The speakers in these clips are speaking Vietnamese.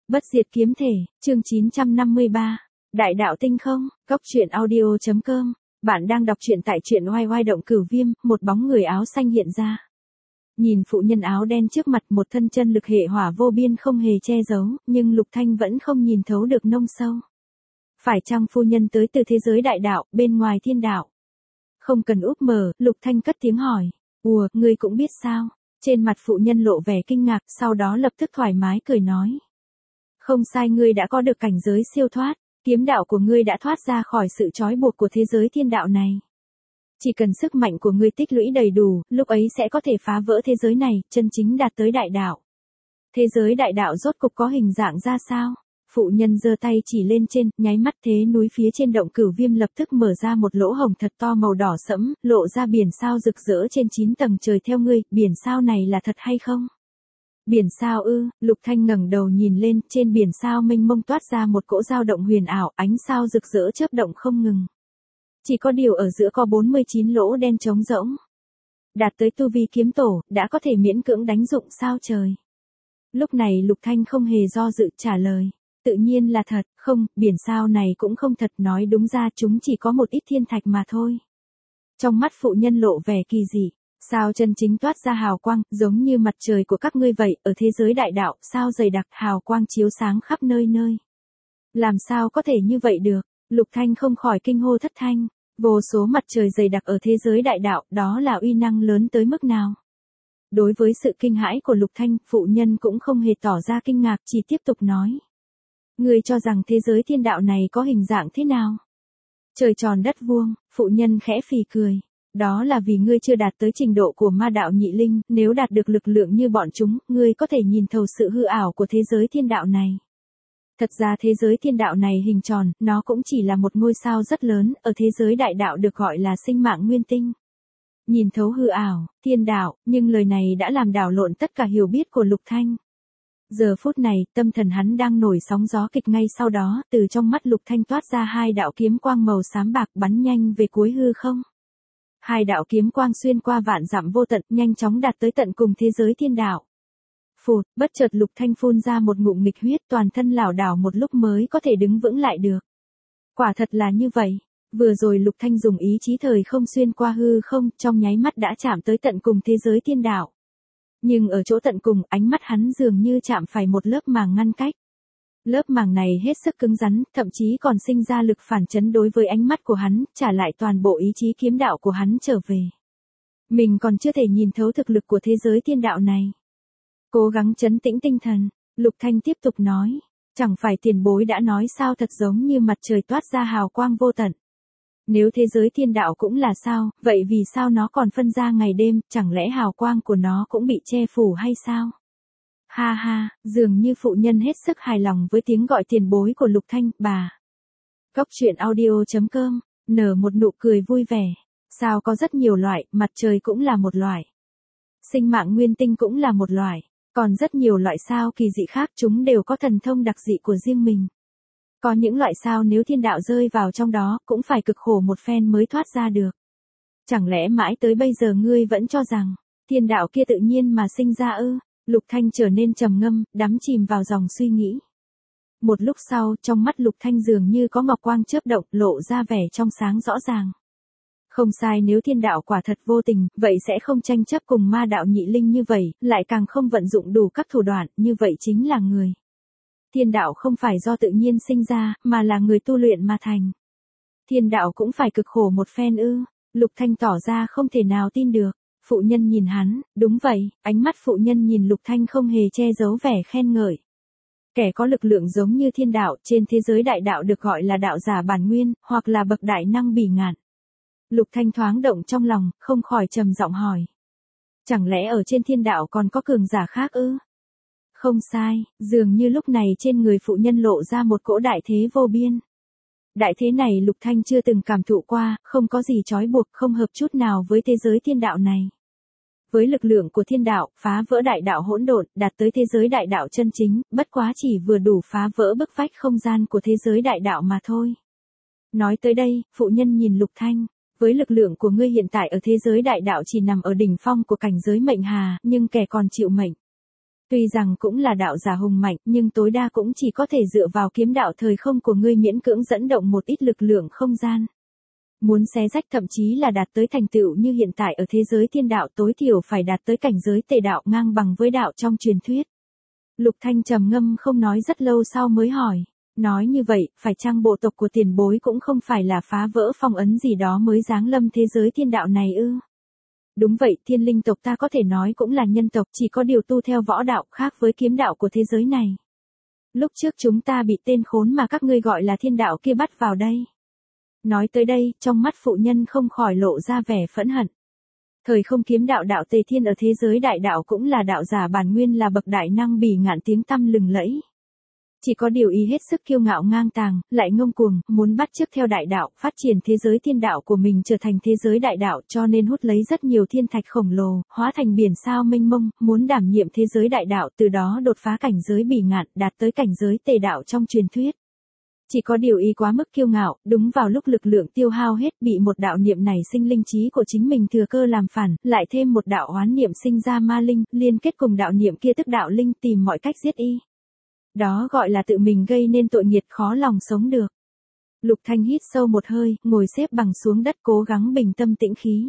Bất diệt kiếm thể, chương 953. Đại đạo tinh không, Cốc truyện audio.com. Bạn đang đọc truyện tại truyện oai oai động cửu viêm, một bóng người áo xanh hiện ra. Nhìn phụ nhân áo đen trước mặt, một thân chân lực hệ hỏa vô biên không hề che giấu, nhưng Lục Thanh vẫn không nhìn thấu được nông sâu. Phải chăng phu nhân tới từ thế giới đại đạo, bên ngoài thiên đạo? Không cần úp mở, Lục Thanh cất tiếng hỏi. Ủa, ngươi cũng biết sao? Trên mặt phụ nhân lộ vẻ kinh ngạc, sau đó lập tức thoải mái cười nói. Không sai, ngươi đã có được cảnh giới siêu thoát, kiếm đạo của ngươi đã thoát ra khỏi sự trói buộc của thế giới thiên đạo này. Chỉ cần sức mạnh của ngươi tích lũy đầy đủ, lúc ấy sẽ có thể phá vỡ thế giới này, chân chính đạt tới đại đạo. Thế giới đại đạo rốt cục có hình dạng ra sao? Phụ nhân giơ tay chỉ lên trên, nháy mắt thế núi phía trên động cửu viêm lập tức mở ra một lỗ hổng thật to màu đỏ sẫm, lộ ra biển sao rực rỡ trên 9 tầng trời. Theo ngươi, biển sao này là thật hay không? Biển sao ư? Lục Thanh ngẩng đầu nhìn lên, trên biển sao mênh mông toát ra một cỗ dao động huyền ảo, ánh sao rực rỡ chớp động không ngừng. Chỉ có điều ở giữa có 49 lỗ đen trống rỗng. Đạt tới tu vi kiếm tổ, đã có thể miễn cưỡng đánh dụng sao trời. Lúc này Lục Thanh không hề do dự trả lời. Tự nhiên là thật, không, biển sao này cũng không thật, nói đúng ra chúng chỉ có một ít thiên thạch mà thôi. Trong mắt phụ nhân lộ vẻ kỳ dị, sao chân chính toát ra hào quang, giống như mặt trời của các ngươi vậy, ở thế giới đại đạo, sao dày đặc hào quang chiếu sáng khắp nơi nơi. Làm sao có thể như vậy được? Lục Thanh không khỏi kinh hô thất thanh, vô số mặt trời dày đặc ở thế giới đại đạo, đó là uy năng lớn tới mức nào? Đối với sự kinh hãi của Lục Thanh, phụ nhân cũng không hề tỏ ra kinh ngạc, chỉ tiếp tục nói. Ngươi cho rằng thế giới thiên đạo này có hình dạng thế nào? Trời tròn đất vuông, phụ nhân khẽ phì cười. Đó là vì ngươi chưa đạt tới trình độ của ma đạo nhị linh, nếu đạt được lực lượng như bọn chúng, ngươi có thể nhìn thấu sự hư ảo của thế giới thiên đạo này. Thật ra thế giới thiên đạo này hình tròn, nó cũng chỉ là một ngôi sao rất lớn, ở thế giới đại đạo được gọi là sinh mạng nguyên tinh. Nhìn thấu hư ảo, thiên đạo, nhưng lời này đã làm đảo lộn tất cả hiểu biết của Lục Thanh. Giờ phút này, tâm thần hắn đang nổi sóng gió kịch, ngay sau đó, từ trong mắt Lục Thanh toát ra hai đạo kiếm quang màu xám bạc bắn nhanh về cuối hư không. Hai đạo kiếm quang xuyên qua vạn dặm vô tận, nhanh chóng đạt tới tận cùng thế giới thiên đạo. Phụt, bất chợt Lục Thanh phun ra một ngụm nghịch huyết, toàn thân lảo đảo một lúc mới có thể đứng vững lại được. Quả thật là như vậy. Vừa rồi Lục Thanh dùng ý chí thời không xuyên qua hư không, trong nháy mắt đã chạm tới tận cùng thế giới thiên đạo. Nhưng ở chỗ tận cùng, ánh mắt hắn dường như chạm phải một lớp màng ngăn cách. Lớp màng này hết sức cứng rắn, thậm chí còn sinh ra lực phản chấn đối với ánh mắt của hắn, trả lại toàn bộ ý chí kiếm đạo của hắn trở về. Mình còn chưa thể nhìn thấu thực lực của thế giới thiên đạo này. Cố gắng trấn tĩnh tinh thần, Lục Thanh tiếp tục nói. Chẳng phải tiền bối đã nói sao, thật giống như mặt trời toát ra hào quang vô tận. Nếu thế giới thiên đạo cũng là sao, vậy vì sao nó còn phân ra ngày đêm, chẳng lẽ hào quang của nó cũng bị che phủ hay sao? Ha ha, dường như phụ nhân hết sức hài lòng với tiếng gọi tiền bối của Lục Thanh, bà. Cốc truyện audio.com, nở một nụ cười vui vẻ. Sao có rất nhiều loại, mặt trời cũng là một loại. Sinh mạng nguyên tinh cũng là một loại. Còn rất nhiều loại sao kỳ dị khác, chúng đều có thần thông đặc dị của riêng mình. Có những loại sao nếu thiên đạo rơi vào trong đó, cũng phải cực khổ một phen mới thoát ra được. Chẳng lẽ mãi tới bây giờ ngươi vẫn cho rằng, thiên đạo kia tự nhiên mà sinh ra ư? Lục Thanh trở nên trầm ngâm, đắm chìm vào dòng suy nghĩ. Một lúc sau, trong mắt Lục Thanh dường như có ngọc quang chớp động, lộ ra vẻ trong sáng rõ ràng. Không sai, nếu thiên đạo quả thật vô tình, vậy sẽ không tranh chấp cùng ma đạo nhị linh như vậy, lại càng không vận dụng đủ các thủ đoạn, như vậy chính là người. Thiên đạo không phải do tự nhiên sinh ra, mà là người tu luyện mà thành. Thiên đạo cũng phải cực khổ một phen ư? Lục Thanh tỏ ra không thể nào tin được. Phụ nhân nhìn hắn, đúng vậy, ánh mắt phụ nhân nhìn Lục Thanh không hề che giấu vẻ khen ngợi. Kẻ có lực lượng giống như thiên đạo, trên thế giới đại đạo được gọi là đạo giả bản nguyên, hoặc là bậc đại năng bỉ ngạn. Lục Thanh thoáng động trong lòng, không khỏi trầm giọng hỏi. Chẳng lẽ ở trên thiên đạo còn có cường giả khác ư? Không sai, dường như lúc này trên người phụ nhân lộ ra một cỗ đại thế vô biên. Đại thế này Lục Thanh chưa từng cảm thụ qua, không có gì trói buộc, không hợp chút nào với thế giới thiên đạo này. Với lực lượng của thiên đạo, phá vỡ đại đạo hỗn độn, đạt tới thế giới đại đạo chân chính, bất quá chỉ vừa đủ phá vỡ bức vách không gian của thế giới đại đạo mà thôi. Nói tới đây, phụ nhân nhìn Lục Thanh. Với lực lượng của ngươi hiện tại ở thế giới đại đạo chỉ nằm ở đỉnh phong của cảnh giới mệnh hà, nhưng kẻ còn chịu mệnh. Tuy rằng cũng là đạo giả hùng mạnh, nhưng tối đa cũng chỉ có thể dựa vào kiếm đạo thời không của ngươi miễn cưỡng dẫn động một ít lực lượng không gian. Muốn xé rách thậm chí là đạt tới thành tựu như hiện tại ở thế giới thiên đạo tối thiểu phải đạt tới cảnh giới tề đạo ngang bằng với đạo trong truyền thuyết. Lục Thanh trầm ngâm không nói rất lâu sau mới hỏi. Nói như vậy, phải chăng bộ tộc của tiền bối cũng không phải là phá vỡ phong ấn gì đó mới giáng lâm thế giới thiên đạo này ư? Đúng vậy, thiên linh tộc ta có thể nói cũng là nhân tộc, chỉ có điều tu theo võ đạo khác với kiếm đạo của thế giới này. Lúc trước chúng ta bị tên khốn mà các ngươi gọi là thiên đạo kia bắt vào đây. Nói tới đây, trong mắt phụ nhân không khỏi lộ ra vẻ phẫn hận. Thời không kiếm đạo đạo Tề Thiên ở thế giới đại đạo cũng là đạo giả bản nguyên, là bậc đại năng bỉ ngạn tiếng tăm lừng lẫy. Chỉ có điều ý hết sức kiêu ngạo ngang tàng, lại ngông cuồng, muốn bắt chước theo đại đạo, phát triển thế giới thiên đạo của mình trở thành thế giới đại đạo, cho nên hút lấy rất nhiều thiên thạch khổng lồ, hóa thành biển sao mênh mông, muốn đảm nhiệm thế giới đại đạo, từ đó đột phá cảnh giới bỉ ngạn, đạt tới cảnh giới tề đạo trong truyền thuyết. Chỉ có điều ý quá mức kiêu ngạo, đúng vào lúc lực lượng tiêu hao hết, bị một đạo niệm nảy sinh linh trí của chính mình thừa cơ làm phản, lại thêm một đạo oán niệm sinh ra ma linh, liên kết cùng đạo niệm kia tức đạo linh tìm mọi cách giết y. Đó gọi là tự mình gây nên tội nghiệt, khó lòng sống được. Lục Thanh hít sâu một hơi, ngồi xếp bằng xuống đất cố gắng bình tâm tĩnh khí.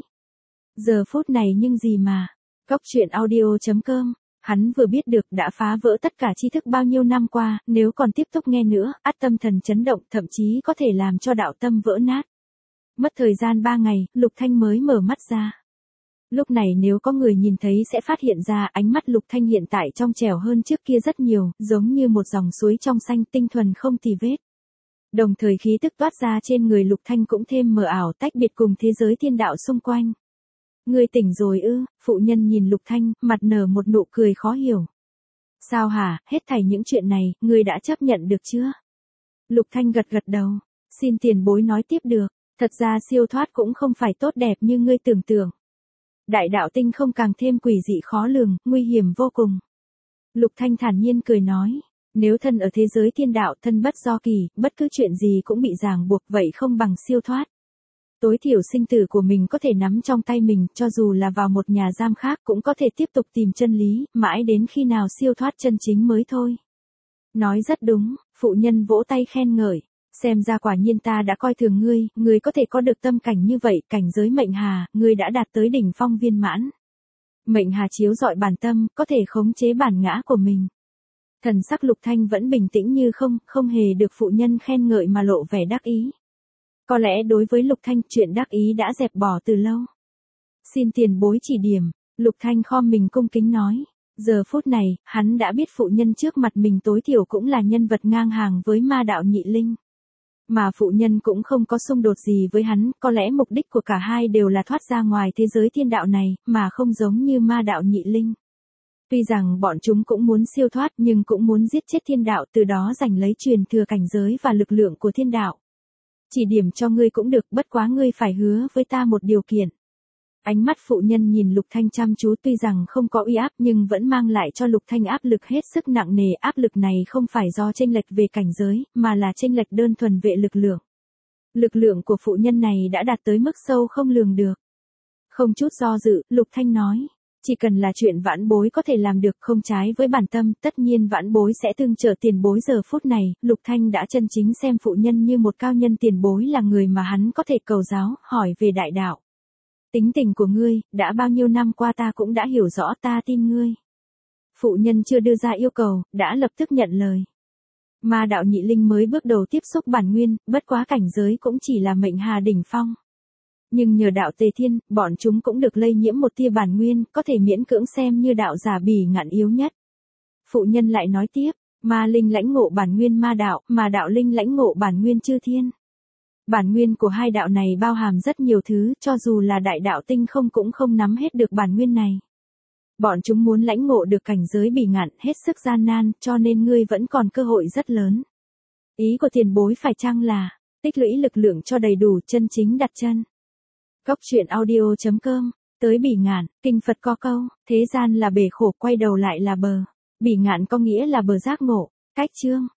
Giờ phút này nhưng gì mà, Cốc Truyện Audio.com, hắn vừa biết được đã phá vỡ tất cả tri thức bao nhiêu năm qua, nếu còn tiếp tục nghe nữa, ắt tâm thần chấn động, thậm chí có thể làm cho đạo tâm vỡ nát. Mất thời gian 3 ngày, Lục Thanh mới mở mắt ra. Lúc này nếu có người nhìn thấy sẽ phát hiện ra ánh mắt Lục Thanh hiện tại trong trẻo hơn trước kia rất nhiều, giống như một dòng suối trong xanh tinh thuần không tì vết. Đồng thời khí tức toát ra trên người Lục Thanh cũng thêm mờ ảo tách biệt cùng thế giới thiên đạo xung quanh. Ngươi tỉnh rồi ư? Phụ nhân nhìn Lục Thanh, mặt nở một nụ cười khó hiểu. Sao hả, hết thảy những chuyện này, ngươi đã chấp nhận được chưa? Lục Thanh gật gật đầu. Xin tiền bối nói tiếp được, thật ra siêu thoát cũng không phải tốt đẹp như ngươi tưởng tượng. Đại đạo tinh không càng thêm quỷ dị khó lường, nguy hiểm vô cùng. Lục Thanh thản nhiên cười nói, nếu thân ở thế giới thiên đạo, thân bất do kỳ, bất cứ chuyện gì cũng bị ràng buộc, vậy không bằng siêu thoát. Tối thiểu sinh tử của mình có thể nắm trong tay mình, cho dù là vào một nhà giam khác cũng có thể tiếp tục tìm chân lý, mãi đến khi nào siêu thoát chân chính mới thôi. Nói rất đúng, phụ nhân vỗ tay khen ngợi. Xem ra quả nhiên ta đã coi thường ngươi, ngươi có thể có được tâm cảnh như vậy, cảnh giới mệnh hà, ngươi đã đạt tới đỉnh phong viên mãn. Mệnh hà chiếu rọi bản tâm, có thể khống chế bản ngã của mình. Thần sắc Lục Thanh vẫn bình tĩnh như không, không hề được phụ nhân khen ngợi mà lộ vẻ đắc ý. Có lẽ đối với Lục Thanh, chuyện đắc ý đã dẹp bỏ từ lâu. Xin tiền bối chỉ điểm, Lục Thanh khom mình cung kính nói. Giờ phút này, hắn đã biết phụ nhân trước mặt mình tối thiểu cũng là nhân vật ngang hàng với ma đạo nhị linh. Mà phụ nhân cũng không có xung đột gì với hắn, có lẽ mục đích của cả hai đều là thoát ra ngoài thế giới thiên đạo này, mà không giống như ma đạo nhị linh. Tuy rằng bọn chúng cũng muốn siêu thoát nhưng cũng muốn giết chết thiên đạo, từ đó giành lấy truyền thừa cảnh giới và lực lượng của thiên đạo. Chỉ điểm cho ngươi cũng được, bất quá ngươi phải hứa với ta một điều kiện. Ánh mắt phụ nhân nhìn Lục Thanh chăm chú, tuy rằng không có uy áp nhưng vẫn mang lại cho Lục Thanh áp lực hết sức nặng nề. Áp lực này không phải do chênh lệch về cảnh giới, mà là chênh lệch đơn thuần về lực lượng. Lực lượng của phụ nhân này đã đạt tới mức sâu không lường được. Không chút do dự, Lục Thanh nói, chỉ cần là chuyện vãn bối có thể làm được, không trái với bản tâm, tất nhiên vãn bối sẽ tương trợ tiền bối. Giờ phút này, Lục Thanh đã chân chính xem phụ nhân như một cao nhân, tiền bối là người mà hắn có thể cầu giáo, hỏi về đại đạo. Tính tình của ngươi, đã bao nhiêu năm qua ta cũng đã hiểu rõ, ta tin ngươi. Phụ nhân chưa đưa ra yêu cầu, đã lập tức nhận lời. Ma đạo nhị linh mới bước đầu tiếp xúc bản nguyên, bất quá cảnh giới cũng chỉ là mệnh hà đỉnh phong. Nhưng nhờ đạo Tề Thiên, bọn chúng cũng được lây nhiễm một tia bản nguyên, có thể miễn cưỡng xem như đạo giả bỉ ngạn yếu nhất. Phụ nhân lại nói tiếp, ma linh lãnh ngộ bản nguyên ma đạo, mà đạo linh lãnh ngộ bản nguyên chư thiên. Bản nguyên của hai đạo này bao hàm rất nhiều thứ, cho dù là đại đạo tinh không cũng không nắm hết được bản nguyên này. Bọn chúng muốn lãnh ngộ được cảnh giới bỉ ngạn hết sức gian nan, cho nên ngươi vẫn còn cơ hội rất lớn. Ý của tiền bối phải chăng là, tích lũy lực lượng cho đầy đủ, chân chính đặt chân. Cốc Truyện Audio.com, tới bỉ ngạn, kinh Phật có câu, thế gian là bể khổ, quay đầu lại là bờ. Bỉ ngạn có nghĩa là bờ giác ngộ. Cách chương.